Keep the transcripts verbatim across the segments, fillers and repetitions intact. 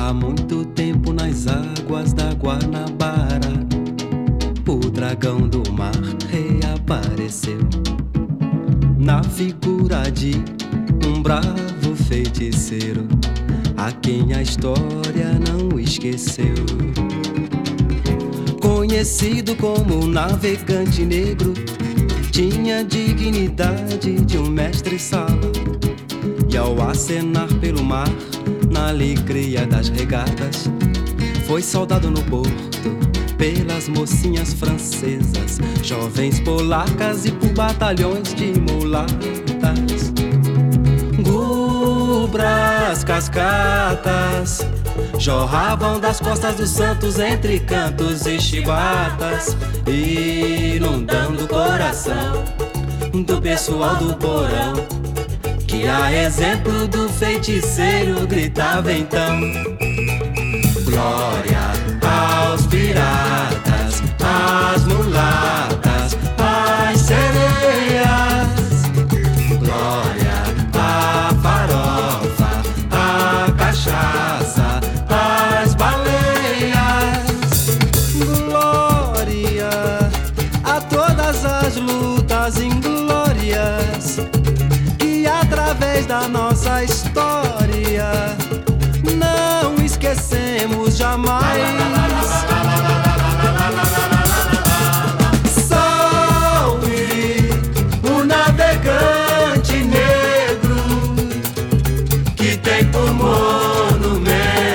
Há muito tempo nas águas da Guanabara, o dragão do mar reapareceu na figura de um bravo feiticeiro, a quem a história não esqueceu. Conhecido como o navegante negro, tinha dignidade de um mestre-sala, e ao acenar pelo mar, na alegria das regatas, foi saudado no porto pelas mocinhas francesas, jovens polacas e por batalhões de mulatas. Gubras, cascatas jorravam das costas dos santos entre cantos e chibatas, inundando o coração do pessoal do porão, que a exemplo do feiticeiro gritava então: glória aos piratas, às mulatas, às sereias, glória à farofa, à cachaça, às baleias, glória a todas as lutas inglórias que através da nossa história não esquecemos jamais. Salve o navegante negro, que tem por monumento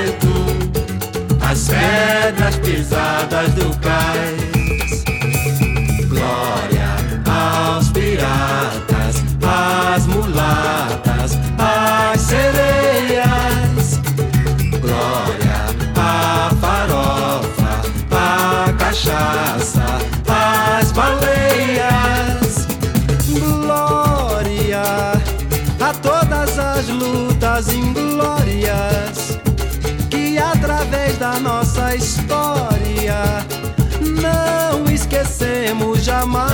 as pedras pisadas do cais. Glória aos piratas, às mulatas, às sereias, glória à farofa, à cachaça, às baleias, glória a todas as lutas inglórias que através da nossa história não esquecemos jamais.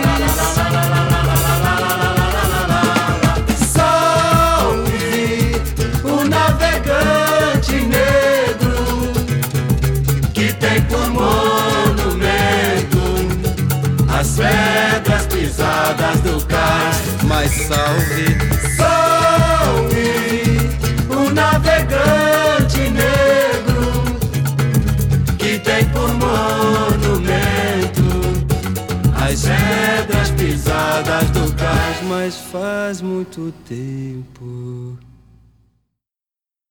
Salve o navegante negro, que tem por monumento as pedras pisadas do cais. Mas salve, salve o navegante negro, que tem por monumento as pedras pisadas do cais. Mas faz muito tempo